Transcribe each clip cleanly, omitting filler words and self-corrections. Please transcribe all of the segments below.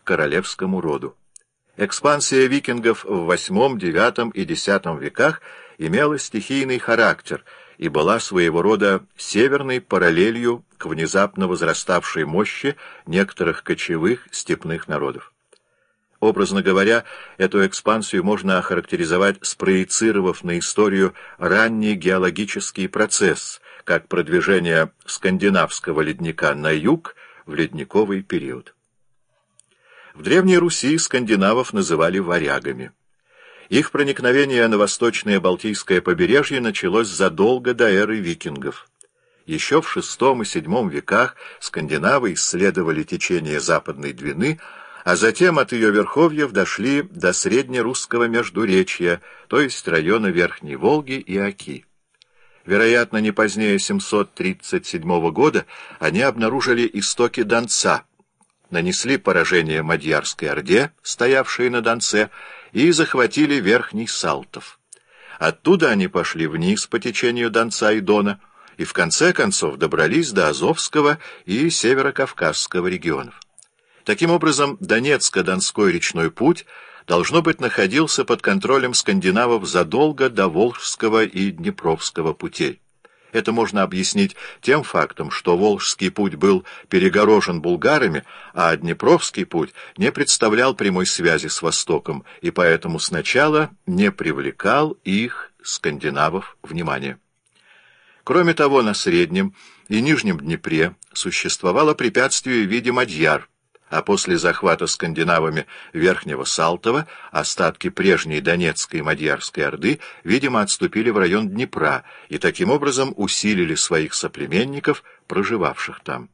королевскому роду. Экспансия викингов в VIII, IX и X веках имела стихийный характер и была своего рода северной параллелью к внезапно возраставшей мощи некоторых кочевых степных народов. Образно говоря, эту экспансию можно охарактеризовать, спроецировав на историю ранний геологический процесс, как продвижение скандинавского ледника на юг в ледниковый период. В Древней Руси скандинавов называли варягами. Их проникновение на восточное Балтийское побережье началось задолго до эры викингов. Еще в VI и VII веках скандинавы исследовали течение Западной Двины, а затем от ее верховьев дошли до среднерусского междуречья, то есть района Верхней Волги и Оки. Вероятно, не позднее 737 года они обнаружили истоки Донца, нанесли поражение Мадьярской Орде, стоявшей на Донце, и захватили Верхний Салтов. Оттуда они пошли вниз по течению Донца и Дона и в конце концов добрались до Азовского и Северокавказского регионов. Таким образом, Донецко-Донской речной путь, должно быть, находился под контролем скандинавов задолго до Волжского и Днепровского путей. Это можно объяснить тем фактом, что Волжский путь был перегорожен булгарами, а Днепровский путь не представлял прямой связи с Востоком и поэтому сначала не привлекал их, скандинавов, внимания. Кроме того, на Среднем и Нижнем Днепре существовало препятствие в виде мадьяр, а после захвата скандинавами Верхнего Салтова остатки прежней Донецкой и Мадьярской Орды, видимо, отступили в район Днепра и таким образом усилили своих соплеменников, проживавших там.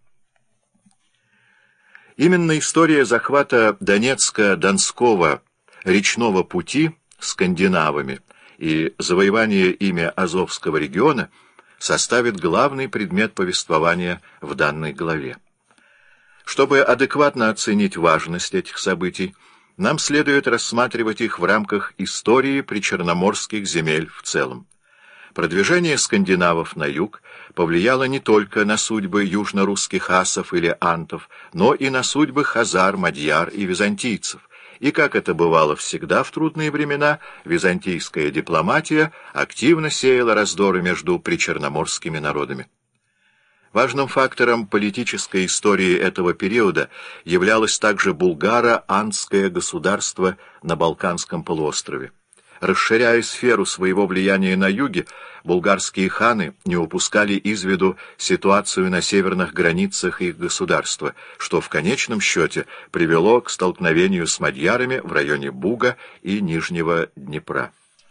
Именно история захвата Донецко-Донского речного пути скандинавами и завоевание ими Азовского региона составит главный предмет повествования в данной главе. Чтобы адекватно оценить важность этих событий, нам следует рассматривать их в рамках истории причерноморских земель в целом. Продвижение скандинавов на юг повлияло не только на судьбы южно-русских асов или антов, но и на судьбы хазар, мадьяр и византийцев. И, как это бывало всегда в трудные времена, византийская дипломатия активно сеяла раздоры между причерноморскими народами. Важным фактором политической истории этого периода являлось также булгаро-андское государство на Балканском полуострове. Расширяя сферу своего влияния на юге, булгарские ханы не упускали из виду ситуацию на северных границах их государства, что в конечном счете привело к столкновению с мадьярами в районе Буга и Нижнего Днепра.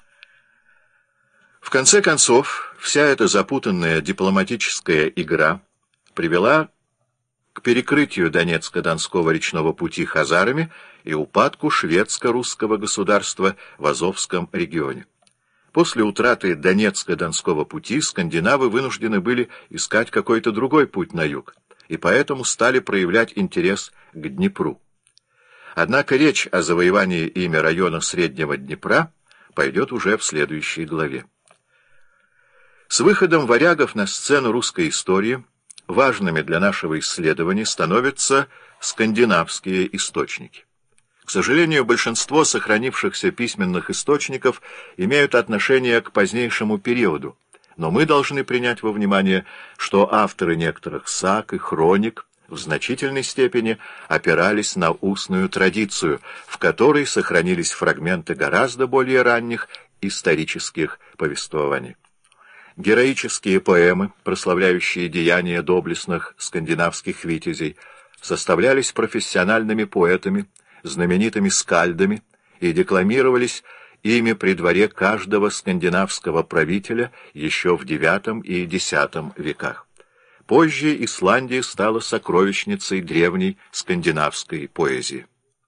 В конце концов, вся эта запутанная дипломатическая игра привела к перекрытию Донецко-Донского речного пути хазарами и упадку шведско-русского государства в Азовском регионе. После утраты Донецко-Донского пути скандинавы вынуждены были искать какой-то другой путь на юг, и поэтому стали проявлять интерес к Днепру. Однако речь о завоевании ими района Среднего Днепра пойдет уже в следующей главе. С выходом варягов на сцену русской истории важными для нашего исследования становятся скандинавские источники. К сожалению, большинство сохранившихся письменных источников имеют отношение к позднейшему периоду, но мы должны принять во внимание, что авторы некоторых саг и хроник в значительной степени опирались на устную традицию, в которой сохранились фрагменты гораздо более ранних исторических повествований. Героические поэмы, прославляющие деяния доблестных скандинавских витязей, составлялись профессиональными поэтами, знаменитыми скальдами и декламировались ими при дворе каждого скандинавского правителя еще в IX и X веках. Позже Исландия стала сокровищницей древней скандинавской поэзии.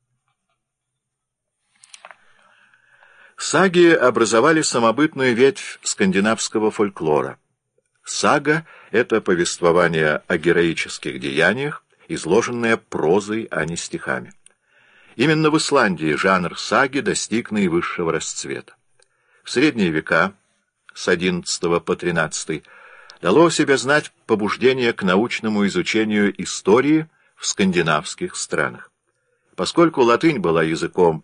Саги образовали самобытную ветвь скандинавского фольклора. Сага — это повествование о героических деяниях, изложенное прозой, а не стихами. Именно в Исландии жанр саги достиг наивысшего расцвета. В средние века, с XI по XIII, дало о себе знать побуждение к научному изучению истории в скандинавских странах. Поскольку латынь была языком